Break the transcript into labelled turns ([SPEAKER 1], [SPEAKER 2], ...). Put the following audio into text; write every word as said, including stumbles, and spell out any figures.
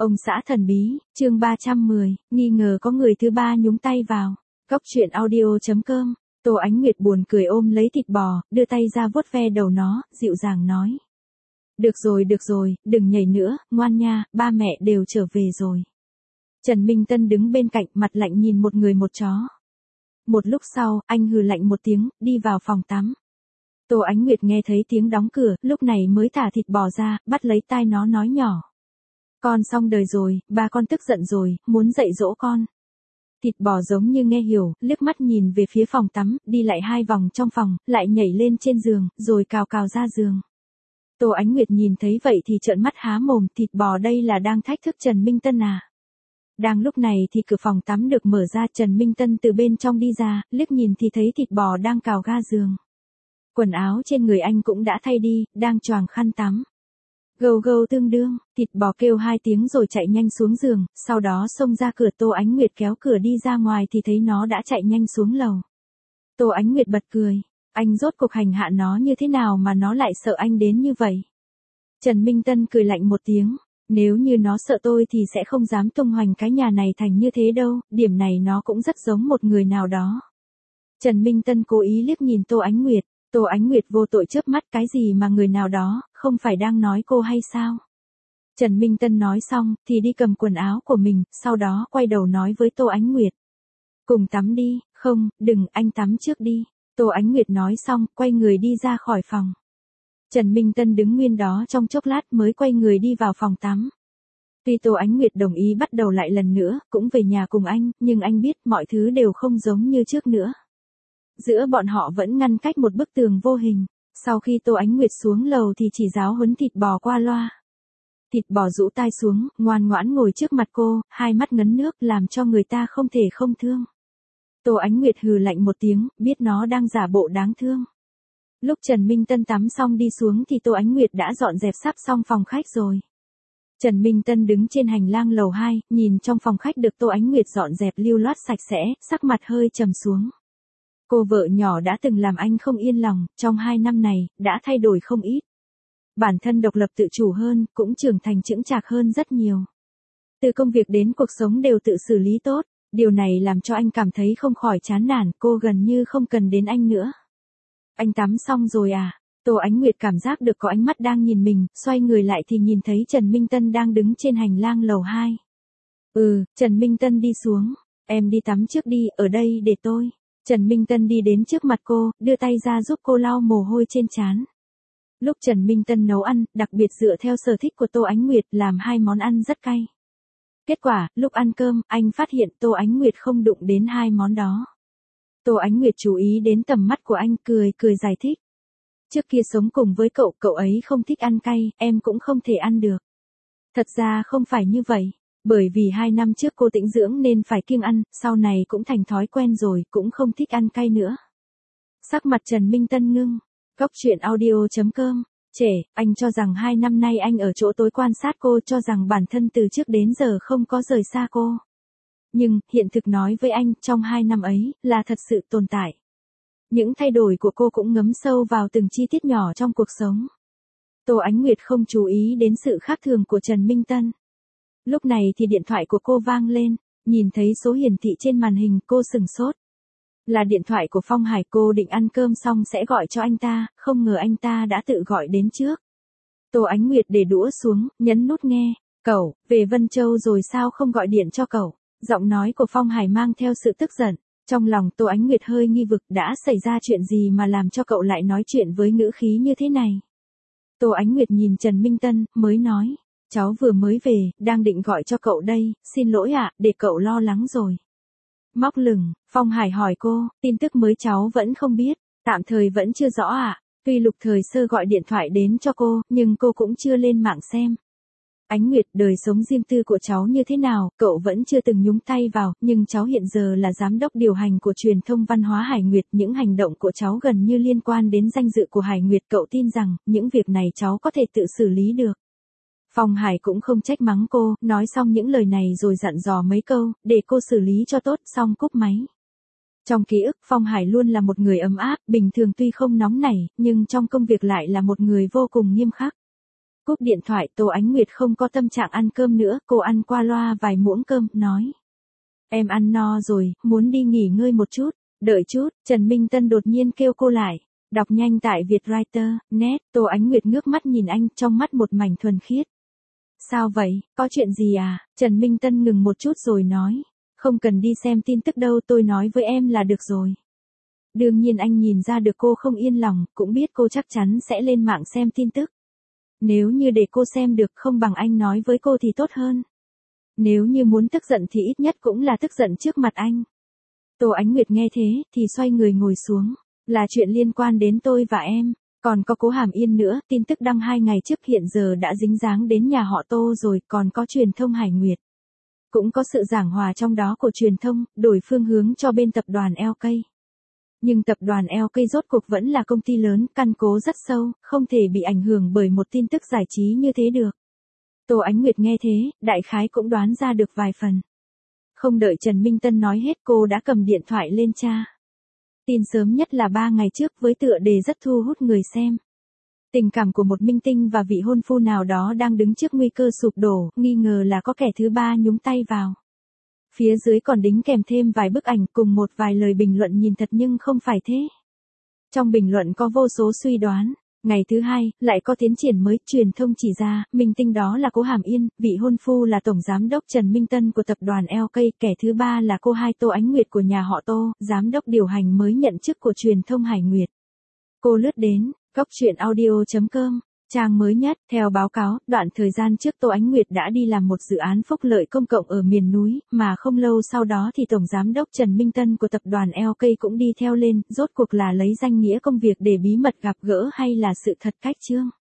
[SPEAKER 1] Ông xã thần bí, chương ba trăm mười, nghi ngờ có người thứ ba nhúng tay vào. Cóc truyện audio chấm com. Tô Ánh Nguyệt buồn cười ôm lấy thịt bò, đưa tay ra vuốt ve đầu nó, dịu dàng nói. Được rồi được rồi, đừng nhảy nữa, ngoan nha, ba mẹ đều trở về rồi. Trần Minh Tân đứng bên cạnh, mặt lạnh nhìn một người một chó. Một lúc sau, anh hừ lạnh một tiếng, đi vào phòng tắm. Tô Ánh Nguyệt nghe thấy tiếng đóng cửa, lúc này mới thả thịt bò ra, bắt lấy tai nó nói nhỏ. Con xong đời rồi, ba con tức giận rồi, muốn dạy dỗ con. Thịt bò giống như nghe hiểu, liếc mắt nhìn về phía phòng tắm, đi lại hai vòng trong phòng, lại nhảy lên trên giường, rồi cào cào ra giường. Tô Ánh Nguyệt nhìn thấy vậy thì trợn mắt há mồm, thịt bò đây là đang thách thức Trần Minh Tân à. Đang lúc này thì cửa phòng tắm được mở ra, Trần Minh Tân từ bên trong đi ra, liếc nhìn thì thấy thịt bò đang cào ga giường. Quần áo trên người anh cũng đã thay đi, đang choàng khăn tắm. Gâu gâu tương đương, thịt bò kêu hai tiếng rồi chạy nhanh xuống giường, sau đó xông ra cửa. Tô Ánh Nguyệt kéo cửa đi ra ngoài thì thấy nó đã chạy nhanh xuống lầu. Tô Ánh Nguyệt bật cười, anh rốt cuộc hành hạ nó như thế nào mà nó lại sợ anh đến như vậy? Trần Minh Tân cười lạnh một tiếng, nếu như nó sợ tôi thì sẽ không dám tung hoành cái nhà này thành như thế đâu, điểm này nó cũng rất giống một người nào đó. Trần Minh Tân cố ý liếc nhìn Tô Ánh Nguyệt. Tô Ánh Nguyệt vô tội chớp mắt, cái gì mà người nào đó, không phải đang nói cô hay sao? Trần Minh Tân nói xong, thì đi cầm quần áo của mình, sau đó quay đầu nói với Tô Ánh Nguyệt. Cùng tắm đi, không, đừng, anh tắm trước đi. Tô Ánh Nguyệt nói xong, quay người đi ra khỏi phòng. Trần Minh Tân đứng nguyên đó trong chốc lát mới quay người đi vào phòng tắm. Tuy Tô Ánh Nguyệt đồng ý bắt đầu lại lần nữa, cũng về nhà cùng anh, nhưng anh biết mọi thứ đều không giống như trước nữa. Giữa bọn họ vẫn ngăn cách một bức tường vô hình. Sau khi Tô Ánh Nguyệt xuống lầu thì chỉ giáo huấn thịt bò qua loa. Thịt bò rũ tai xuống, ngoan ngoãn ngồi trước mặt cô, hai mắt ngấn nước làm cho người ta không thể không thương. Tô Ánh Nguyệt hừ lạnh một tiếng, biết nó đang giả bộ đáng thương. Lúc Trần Minh Tân tắm xong đi xuống thì Tô Ánh Nguyệt đã dọn dẹp sắp xong phòng khách rồi. Trần Minh Tân đứng trên hành lang lầu hai, nhìn trong phòng khách được Tô Ánh Nguyệt dọn dẹp lưu loát sạch sẽ, sắc mặt hơi trầm xuống. Cô vợ nhỏ đã từng làm anh không yên lòng, trong hai năm này, đã thay đổi không ít. Bản thân độc lập tự chủ hơn, cũng trưởng thành chững chạc hơn rất nhiều. Từ công việc đến cuộc sống đều tự xử lý tốt, điều này làm cho anh cảm thấy không khỏi chán nản, cô gần như không cần đến anh nữa. Anh tắm xong rồi à? Tô Ánh Nguyệt cảm giác được có ánh mắt đang nhìn mình, xoay người lại thì nhìn thấy Trần Minh Tân đang đứng trên hành lang lầu hai. Ừ, Trần Minh Tân đi xuống, em đi tắm trước đi, ở đây để tôi. Trần Minh Tân đi đến trước mặt cô, đưa tay ra giúp cô lau mồ hôi trên trán. Lúc Trần Minh Tân nấu ăn, đặc biệt dựa theo sở thích của Tô Ánh Nguyệt, làm hai món ăn rất cay. Kết quả, lúc ăn cơm, anh phát hiện Tô Ánh Nguyệt không đụng đến hai món đó. Tô Ánh Nguyệt chú ý đến tầm mắt của anh, cười cười giải thích. Trước kia sống cùng với cậu, cậu ấy không thích ăn cay, em cũng không thể ăn được. Thật ra không phải như vậy. Bởi vì hai năm trước cô tĩnh dưỡng nên phải kiêng ăn, sau này cũng thành thói quen rồi, cũng không thích ăn cay nữa. Sắc mặt Trần Minh Tân ngưng. Cóc truyện audio chấm com. Trẻ, anh cho rằng hai năm nay anh ở chỗ tối quan sát cô, cho rằng bản thân từ trước đến giờ không có rời xa cô. Nhưng, hiện thực nói với anh, trong hai năm ấy, là thật sự tồn tại. Những thay đổi của cô cũng ngấm sâu vào từng chi tiết nhỏ trong cuộc sống. Tô Ánh Nguyệt không chú ý đến sự khác thường của Trần Minh Tân. Lúc này thì điện thoại của cô vang lên, nhìn thấy số hiển thị trên màn hình cô sừng sốt. Là điện thoại của Phong Hải, cô định ăn cơm xong sẽ gọi cho anh ta, không ngờ anh ta đã tự gọi đến trước. Tô Ánh Nguyệt để đũa xuống, nhấn nút nghe, cậu, về Vân Châu rồi sao không gọi điện cho cậu? Giọng nói của Phong Hải mang theo sự tức giận, trong lòng Tô Ánh Nguyệt hơi nghi vực, đã xảy ra chuyện gì mà làm cho cậu lại nói chuyện với ngữ khí như thế này? Tô Ánh Nguyệt nhìn Trần Minh Tân, mới nói. Cháu vừa mới về, đang định gọi cho cậu đây, xin lỗi ạ, để cậu lo lắng rồi. Móc lửng, Phong Hải hỏi cô, tin tức mới cháu vẫn không biết, tạm thời vẫn chưa rõ ạ. Tuy Lục Thời Sơ gọi điện thoại đến cho cô, nhưng cô cũng chưa lên mạng xem. Ánh Nguyệt, đời sống riêng tư của cháu như thế nào, cậu vẫn chưa từng nhúng tay vào, nhưng cháu hiện giờ là giám đốc điều hành của truyền thông văn hóa Hải Nguyệt, những hành động của cháu gần như liên quan đến danh dự của Hải Nguyệt, cậu tin rằng, những việc này cháu có thể tự xử lý được. Phong Hải cũng không trách mắng cô, nói xong những lời này rồi dặn dò mấy câu, để cô xử lý cho tốt, xong cúp máy. Trong ký ức, Phong Hải luôn là một người ấm áp, bình thường tuy không nóng nảy, nhưng trong công việc lại là một người vô cùng nghiêm khắc. Cúp điện thoại, Tô Ánh Nguyệt không có tâm trạng ăn cơm nữa, cô ăn qua loa vài muỗng cơm, nói. Em ăn no rồi, muốn đi nghỉ ngơi một chút. Đợi chút, Trần Minh Tân đột nhiên kêu cô lại. Đọc nhanh tại Vietwriter, net, Tô Ánh Nguyệt ngước mắt nhìn anh, trong mắt một mảnh thuần khiết. Sao vậy, có chuyện gì à? Trần Minh Tân ngừng một chút rồi nói. Không cần đi xem tin tức đâu, tôi nói với em là được rồi. Đương nhiên anh nhìn ra được cô không yên lòng, cũng biết cô chắc chắn sẽ lên mạng xem tin tức. Nếu như để cô xem được không bằng anh nói với cô thì tốt hơn. Nếu như muốn tức giận thì ít nhất cũng là tức giận trước mặt anh. Tô Ánh Nguyệt nghe thế thì xoay người ngồi xuống. Là chuyện liên quan đến tôi và em. Còn có Cố Hàm Yên nữa, tin tức đăng hai ngày trước hiện giờ đã dính dáng đến nhà họ Tô rồi, còn có truyền thông Hải Nguyệt. Cũng có sự giảng hòa trong đó của truyền thông, đổi phương hướng cho bên tập đoàn lờ ca. Nhưng tập đoàn lờ ca rốt cuộc vẫn là công ty lớn, căn cố rất sâu, không thể bị ảnh hưởng bởi một tin tức giải trí như thế được. Tô Ánh Nguyệt nghe thế, đại khái cũng đoán ra được vài phần. Không đợi Trần Minh Tân nói hết cô đã cầm điện thoại lên tra. Tin sớm nhất là ba ngày trước với tựa đề rất thu hút người xem. Tình cảm của một minh tinh và vị hôn phu nào đó đang đứng trước nguy cơ sụp đổ, nghi ngờ là có kẻ thứ ba nhúng tay vào. Phía dưới còn đính kèm thêm vài bức ảnh cùng một vài lời bình luận nhìn thật nhưng không phải thế. Trong bình luận có vô số suy đoán. Ngày thứ hai, lại có tiến triển mới, truyền thông chỉ ra, minh tinh đó là Cố Hàm Yên, vị hôn phu là Tổng Giám đốc Trần Minh Tân của tập đoàn lờ ca, kẻ thứ ba là cô hai Tô Ánh Nguyệt của nhà họ Tô, Giám đốc điều hành mới nhận chức của truyền thông Hải Nguyệt. Cô lướt đến, góc truyện audio chấm com, trang mới nhất, theo báo cáo, đoạn thời gian trước Tô Ánh Nguyệt đã đi làm một dự án phúc lợi công cộng ở miền núi, mà không lâu sau đó thì Tổng Giám đốc Trần Minh Tân của tập đoàn lờ ca cũng đi theo lên, rốt cuộc là lấy danh nghĩa công việc để bí mật gặp gỡ hay là sự thật cách chương.